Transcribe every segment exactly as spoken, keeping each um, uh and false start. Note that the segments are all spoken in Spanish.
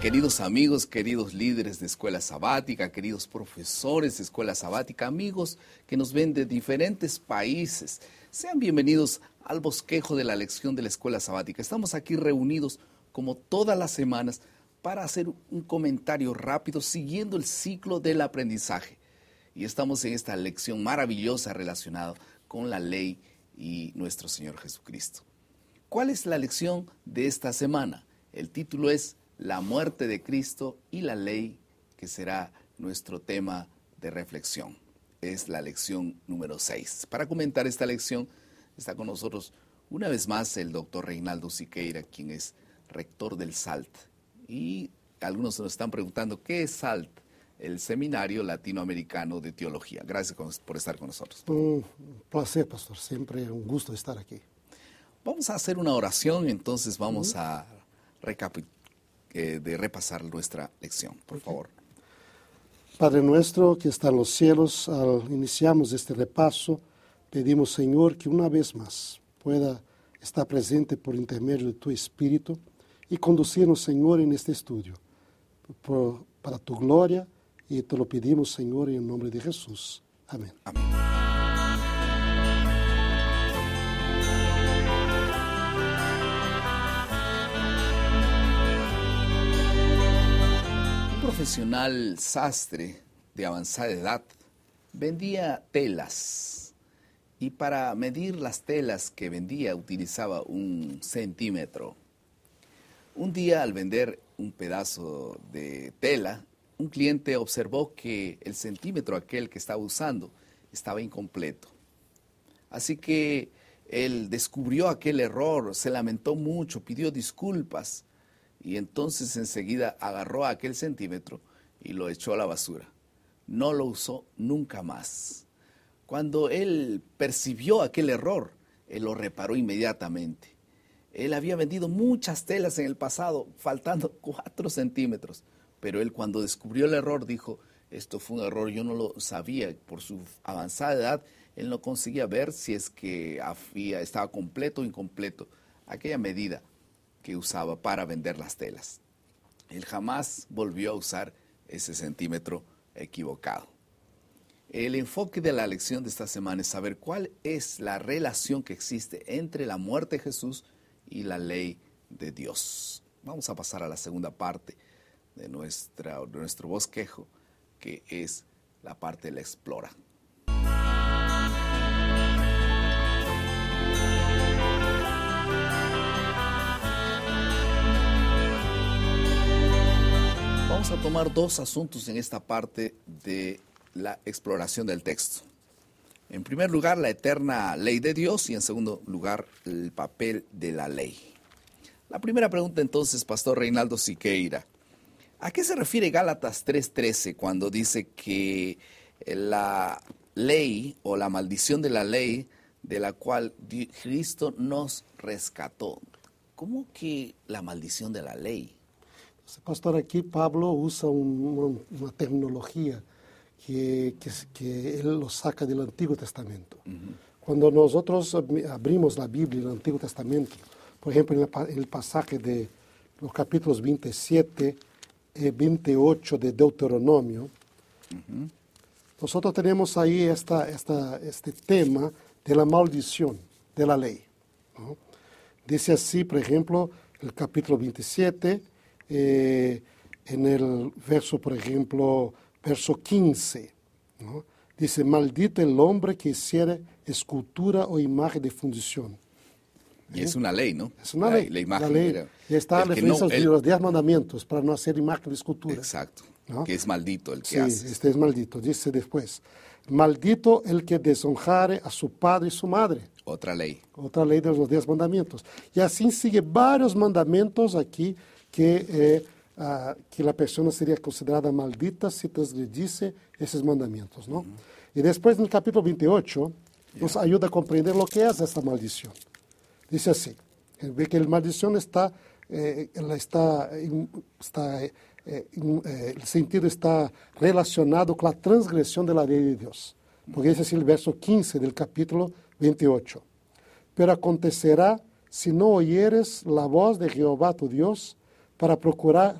Queridos amigos, queridos líderes de escuela sabática, queridos profesores de escuela sabática, amigos que nos ven de diferentes países, sean bienvenidos al bosquejo de la lección de la escuela sabática. Estamos aquí reunidos como todas las semanas para hacer un comentario rápido siguiendo el ciclo del aprendizaje. Y estamos en esta lección maravillosa relacionada con la ley y nuestro Señor Jesucristo. ¿Cuál es la lección de esta semana? El título es La muerte de Cristo y la ley, que será nuestro tema de reflexión. Es la lección número seis. Para comentar esta lección está con nosotros una vez más el doctor Reinaldo Siqueira, quien es rector del S A L T. Y algunos nos están preguntando, ¿qué es S A L T? El Seminario Latinoamericano de Teología. Gracias por estar con nosotros. Un placer, pastor. Siempre un gusto estar aquí. Vamos a hacer una oración, entonces vamos uh-huh. a recapitular. Eh, de repasar nuestra lección, por okay. favor. Padre nuestro que está en los cielos, al iniciamos este repaso, pedimos, Señor, que una vez más pueda estar presente por intermedio de tu Espíritu y conducirnos, Señor, en este estudio, por, para tu gloria, y te lo pedimos, Señor, en el nombre de Jesús. Amén. Amén. Profesional sastre de avanzada edad vendía telas y para medir las telas que vendía utilizaba un centímetro. Un día, al vender un pedazo de tela, un cliente observó que el centímetro aquel que estaba usando estaba incompleto. Así que él descubrió aquel error, se lamentó mucho, pidió disculpas. Y entonces enseguida agarró aquel centímetro y lo echó a la basura. No lo usó nunca más. Cuando él percibió aquel error, él lo reparó inmediatamente. Él había vendido muchas telas en el pasado, faltando cuatro centímetros. Pero él cuando descubrió el error dijo, esto fue un error, yo no lo sabía. Por su avanzada edad, él no conseguía ver si es que había, estaba completo o incompleto aquella medida que usaba para vender las telas. Él jamás volvió a usar ese centímetro equivocado. El enfoque de la lección de esta semana es saber cuál es la relación que existe entre la muerte de Jesús y la ley de Dios. Vamos a pasar a la segunda parte de, nuestra, de nuestro bosquejo, que es la parte de la explora. Vamos a tomar dos asuntos en esta parte de la exploración del texto. En primer lugar, la eterna ley de Dios y en segundo lugar, el papel de la ley. La primera pregunta entonces, Pastor Reinaldo Siqueira. ¿A qué se refiere Gálatas tres trece cuando dice que la ley o la maldición de la ley de la cual Cristo nos rescató? ¿Cómo que la maldición de la ley? Pastor, aquí Pablo usa un, una terminología que, que, que él lo saca del Antiguo Testamento. Uh-huh. Cuando nosotros abrimos la Biblia, el Antiguo Testamento, por ejemplo, en el, en el pasaje de los capítulos veintisiete y veintiocho de Deuteronomio, uh-huh. nosotros tenemos ahí esta, esta, este tema de la maldición de la ley, ¿no? Dice así, por ejemplo, el capítulo veintisiete, Eh, en el verso, por ejemplo, verso quince, ¿no? Dice, maldito el hombre que hiciere escultura o imagen de fundición. Y ¿eh? Es una ley, ¿no? Es una ley. La, la imagen. La ley. Era, y está en referencia no, a los diez mandamientos para no hacer imagen de escultura. Exacto. ¿No? Que es maldito el que sí, hace. Este es maldito. Dice después, maldito el que deshonrare a su padre y su madre. Otra ley. Otra ley de los diez mandamientos. Y así sigue varios mandamientos aquí que, eh, uh, que la persona sería considerada maldita si transgredisse esses mandamentos, ¿no? Uh-huh. Y después en el capítulo veintiocho yeah. nos ayuda a comprender lo que es esa maldición. Dice así, ve que la maldición está, eh, está, está eh, eh, el sentido está relacionado con la transgresión de la ley de Dios. Porque ese es el verso quince del capítulo veintiocho. Pero acontecerá si no oyeres la voz de Jehová tu Dios, para procurar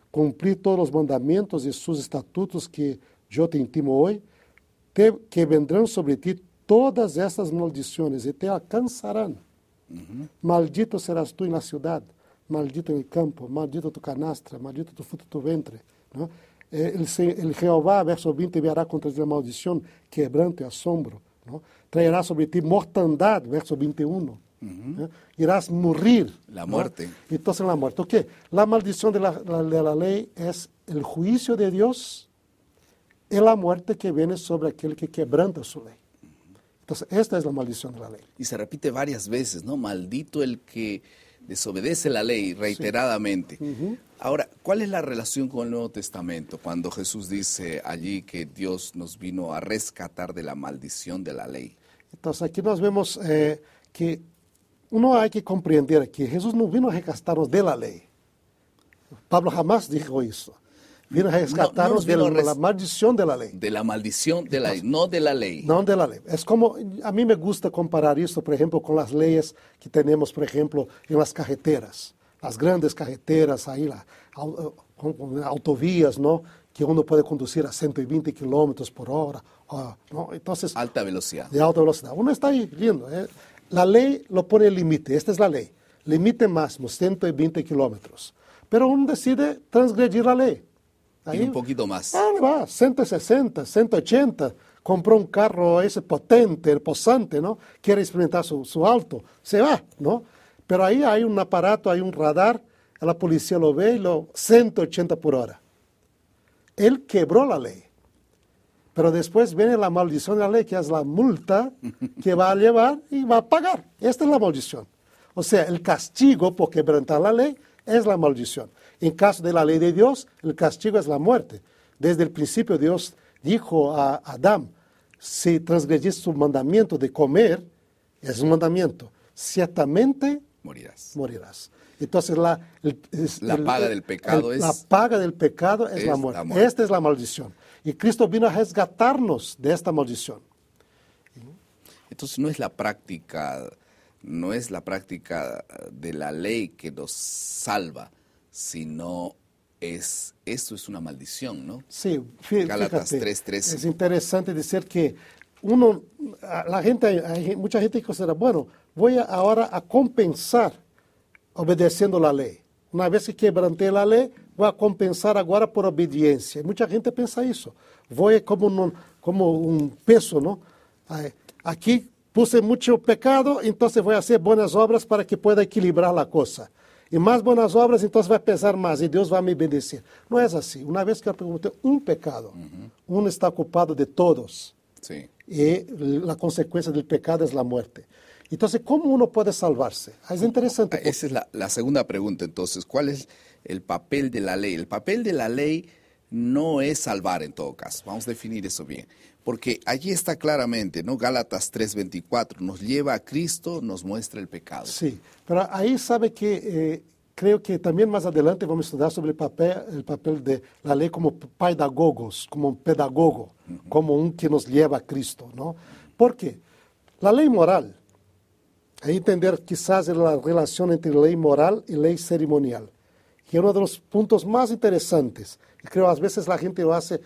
cumplir todos los mandamientos y sus estatutos que yo te intimo hoy, te, que vendrán sobre ti todas estas maldiciones y te alcanzarán. Uh-huh. Maldito serás tú en la ciudad, maldito en el campo, maldito tu canastra, maldito tu fruto de tu ventre, ¿no? Eh, el, el Jehová, verso veinte, enviará contra ti la maldición, quebranto y asombro, ¿no? Traerá sobre ti mortandad, verso veintiuno. Uh-huh. ¿eh? Irás morir. La muerte. ¿no? Entonces la muerte. ¿Ok? La maldición de la, la, de la ley es el juicio de Dios y la muerte que viene sobre aquel que quebranta su ley. Entonces, esta es la maldición de la ley. Y se repite varias veces, ¿no? Maldito el que desobedece la ley reiteradamente. Sí. Uh-huh. Ahora, ¿cuál es la relación con el Nuevo Testamento cuando Jesús dice allí que Dios nos vino a rescatar de la maldición de la ley? Entonces, aquí nos vemos eh, que uno hay que comprender que Jesús no vino a rescatarnos de la ley. Pablo jamás dijo eso. Vino a rescatarnos no, no de la, la maldición de la ley. De la maldición de la ley, no de la ley. No de la ley. Es como, a mí me gusta comparar esto, por ejemplo, con las leyes que tenemos, por ejemplo, en las carreteras. Las grandes carreteras, ahí, la, autovías, ¿no? Que uno puede conducir a ciento veinte kilómetros por hora. ¿no? Entonces, alta velocidad. De alta velocidad. Uno está ahí viendo. ¿eh? La ley lo pone el límite. Esta es la ley. Límite máximo, ciento veinte kilómetros. Pero uno decide transgredir la ley. Ahí, y un poquito más. Ah, va, ciento sesenta, ciento ochenta. Compró un carro ese potente, posante, ¿no? Quiere experimentar su, su auto. Se va, ¿no? Pero ahí hay un aparato, hay un radar. La policía lo ve y lo ciento ochenta por hora. Él quebró la ley. Pero después viene la maldición de la ley, que es la multa que va a llevar y va a pagar. Esta es la maldición. O sea, el castigo por quebrantar la ley es la maldición. En caso de la ley de Dios, el castigo es la muerte. Desde el principio Dios dijo a Adán, si transgredís su mandamiento de comer, es un mandamiento, ciertamente morirás. morirás. Entonces la, el, es, la el, paga del pecado el, es... La paga del pecado es, es la, muerte. la muerte. Esta es la maldición. Y Cristo vino a resgatarnos de esta maldición. Entonces no es la práctica... No es la práctica de la ley que nos salva, sino es, esto es una maldición, ¿no? Sí, fí, Gálatas fíjate, tres trece. Es interesante decir que uno, la gente, hay mucha gente que considera, bueno, voy a, ahora a compensar obedeciendo la ley. Una vez que quebrantei la ley, voy a compensar agora por obediencia. Mucha gente pensa eso. Voy como un, como un peso, ¿no? Aquí puse mucho pecado, entonces voy a hacer buenas obras para que pueda equilibrar la cosa. Y más buenas obras, entonces va a pesar más y Dios va a me bendecir. No es así. Una vez que eu perguntei un pecado, uh-huh. uno está ocupado de todos. Sí. Y la consecuencia del pecado es la muerte. Entonces, ¿cómo uno puede salvarse? Es interesante. Esa es la, la segunda pregunta, entonces. ¿Cuál es el papel de la ley? El papel de la ley no es salvar en todo caso. Vamos a definir eso bien. Porque allí está claramente, ¿no? Gálatas tres veinticuatro, nos lleva a Cristo, nos muestra el pecado. Sí, pero ahí sabe que eh, creo que también más adelante vamos a estudiar sobre el papel, el papel de la ley como pedagogos, como un pedagogo, uh-huh. como un que nos lleva a Cristo, ¿no? ¿Por qué? La ley moral, hay que entender quizás la relación entre ley moral y ley ceremonial, que es uno de los puntos más interesantes. Creo a veces la gente lo hace,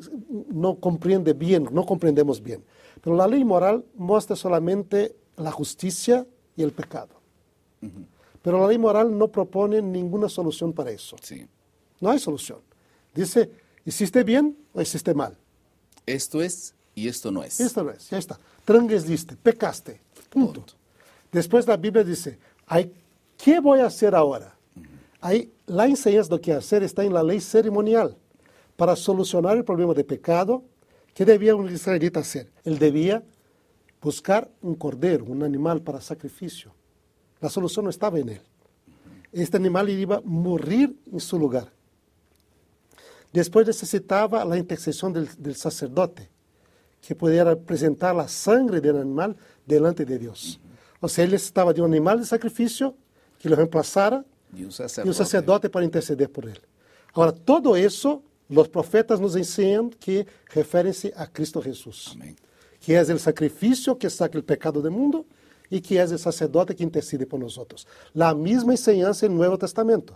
no comprende bien, no comprendemos bien. Pero la ley moral muestra solamente la justicia y el pecado. Uh-huh. Pero la ley moral no propone ninguna solución para eso. Sí. No hay solución. Dice, ¿hiciste bien o hiciste mal? Esto es y esto no es. Esto no es, ya está. Transgrediste, pecaste, punto. punto. Después la Biblia dice, Ay, ¿qué voy a hacer ahora? Uh-huh. Ahí la enseñanza de lo que hacer está en la ley ceremonial. Para solucionar el problema de pecado, ¿qué debía un israelita hacer? Él debía buscar un cordero, un animal para sacrificio. La solución no estaba en él. Este animal iba a morir en su lugar. Después necesitaba la intercesión del, del sacerdote, que pudiera presentar la sangre del animal delante de Dios. O sea, él necesitaba de un animal de sacrificio que lo reemplazara y un sacerdote, y un sacerdote para interceder por él. Ahora, todo eso, los profetas nos enseñan que refiere-se a Cristo Jesús. Amén. Que es el sacrificio que saca el pecado del mundo y que es el sacerdote que intercede por nosotros. La misma enseñanza en el Nuevo Testamento.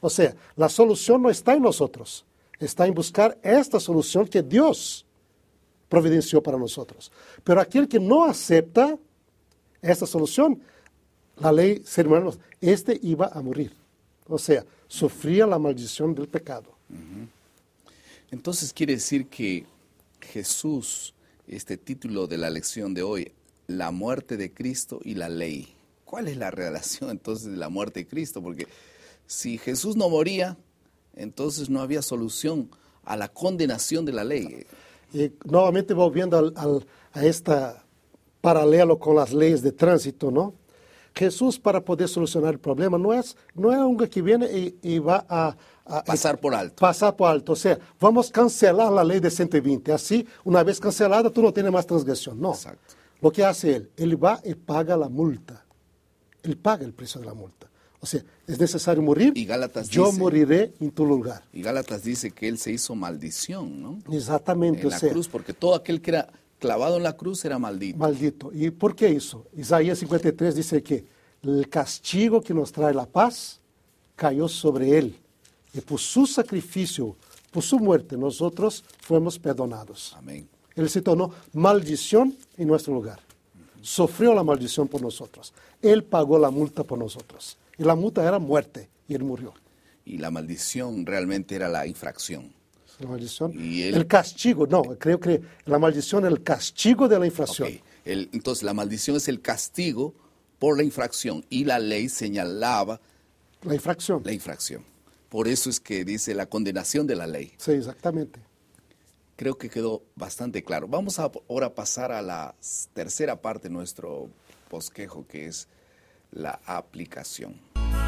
O sea, la solución no está en nosotros, está en buscar esta solución que Dios providenció para nosotros. Pero aquel que no acepta esta solución, la ley ceremonial, este iba a morir. O sea, sufría la maldición del pecado. Uh-huh. Entonces quiere decir que Jesús, este título de la lección de hoy, la muerte de Cristo y la ley. ¿Cuál es la relación entonces de la muerte de Cristo? Porque si Jesús no moría, entonces no había solución a la condenación de la ley. Y nuevamente volviendo al, al, a este paralelo con las leyes de tránsito, ¿no? Jesús, para poder solucionar el problema, no es, no es un que viene y, y va a, a pasar por alto. Pasar por alto. O sea, vamos a cancelar la ley de ciento veinte. Así, una vez cancelada, tú no tienes más transgresión. No. Exacto. Lo que hace él, él va y paga la multa. Él paga el precio de la multa. O sea, es necesario morir, y Gálatas yo dice, moriré en tu lugar. Y Gálatas dice que él se hizo maldición, ¿no? Exactamente. En o la sea, cruz, porque todo aquel que era clavado en la cruz era maldito. Maldito. ¿Y por qué eso? Isaías cincuenta y tres dice que el castigo que nos trae la paz cayó sobre él. Y por su sacrificio, por su muerte, nosotros fuimos perdonados. Amén. Él se tornó maldición en nuestro lugar. Uh-huh. Sufrió la maldición por nosotros. Él pagó la multa por nosotros. Y la multa era muerte, y él murió. Y la maldición realmente era la infracción. La maldición. Y él, el castigo, no, creo que la maldición es el castigo de la infracción. Okay. El, entonces la maldición es el castigo por la infracción, y la ley señalaba la infracción. La infracción. Por eso es que dice la condenación de la ley. Sí, exactamente. Creo que quedó bastante claro. Vamos a ahora pasar a la tercera parte de nuestro bosquejo, que es la aplicación.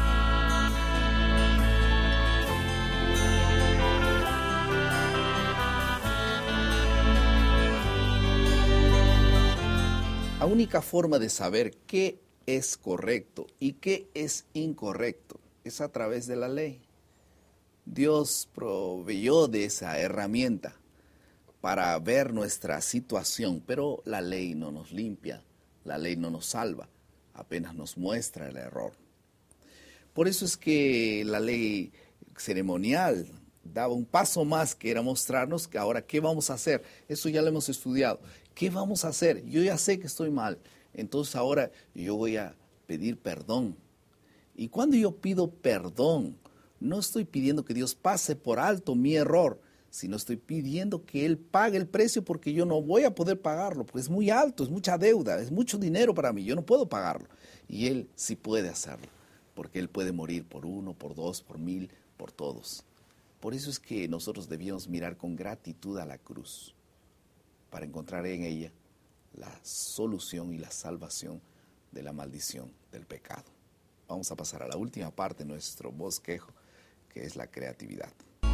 La única forma de saber qué es correcto y qué es incorrecto es a través de la ley. Dios proveyó de esa herramienta para ver nuestra situación, pero la ley no nos limpia, la ley no nos salva, apenas nos muestra el error. Por eso es que la ley ceremonial daba un paso más, que era mostrarnos que ahora qué vamos a hacer. Eso ya lo hemos estudiado. ¿Qué vamos a hacer? Yo ya sé que estoy mal, entonces ahora yo voy a pedir perdón. Y cuando yo pido perdón, no estoy pidiendo que Dios pase por alto mi error, sino estoy pidiendo que Él pague el precio, porque yo no voy a poder pagarlo, porque es muy alto, es mucha deuda, es mucho dinero para mí, yo no puedo pagarlo. Y Él sí puede hacerlo, porque Él puede morir por uno, por dos, por mil, por todos. Por eso es que nosotros debíamos mirar con gratitud a la cruz, para encontrar en ella la solución y la salvación de la maldición del pecado. Vamos a pasar a la última parte de nuestro bosquejo, que es la creatividad.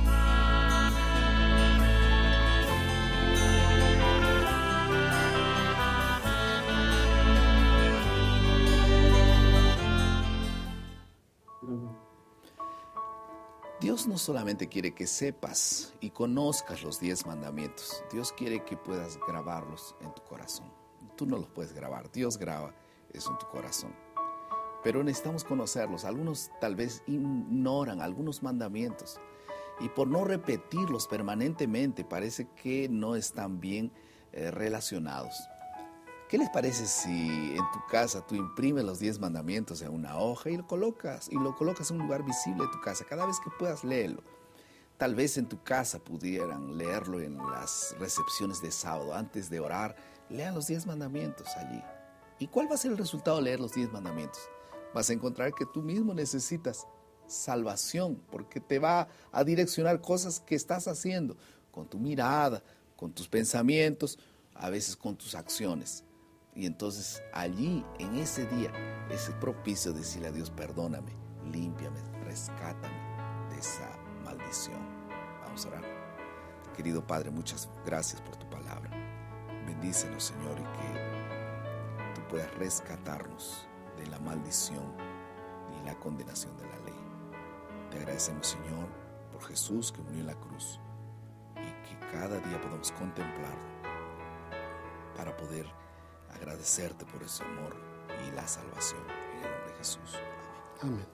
Dios no solamente quiere que sepas y conozcas los diez mandamientos, Dios quiere que puedas grabarlos en tu corazón. Tú no los puedes grabar, Dios graba eso en tu corazón. Pero necesitamos conocerlos. Algunos tal vez ignoran algunos mandamientos, y por no repetirlos permanentemente parece que no están bien eh, relacionados. ¿Qué les parece si en tu casa tú imprimes los diez mandamientos en una hoja y lo colocas, y lo colocas en un lugar visible de tu casa cada vez que puedas leerlo? Tal vez en tu casa pudieran leerlo en las recepciones de sábado. Antes de orar, lean los diez mandamientos allí. ¿Y cuál va a ser el resultado de leer los diez mandamientos? Vas a encontrar que tú mismo necesitas salvación, porque te va a direccionar cosas que estás haciendo con tu mirada, con tus pensamientos, a veces con tus acciones. Y entonces allí, en ese día, es propicio decirle a Dios: perdóname, límpiame, rescátame de esa maldición. Vamos a orar. Querido Padre, muchas gracias por tu palabra. Bendícenos, Señor, y que tú puedas rescatarnos de la maldición y la condenación de la ley. Te agradecemos, Señor, por Jesús que murió en la cruz, y que cada día podamos contemplarlo para poder agradecerte por ese amor y la salvación. En el nombre de Jesús. Amén. Amén.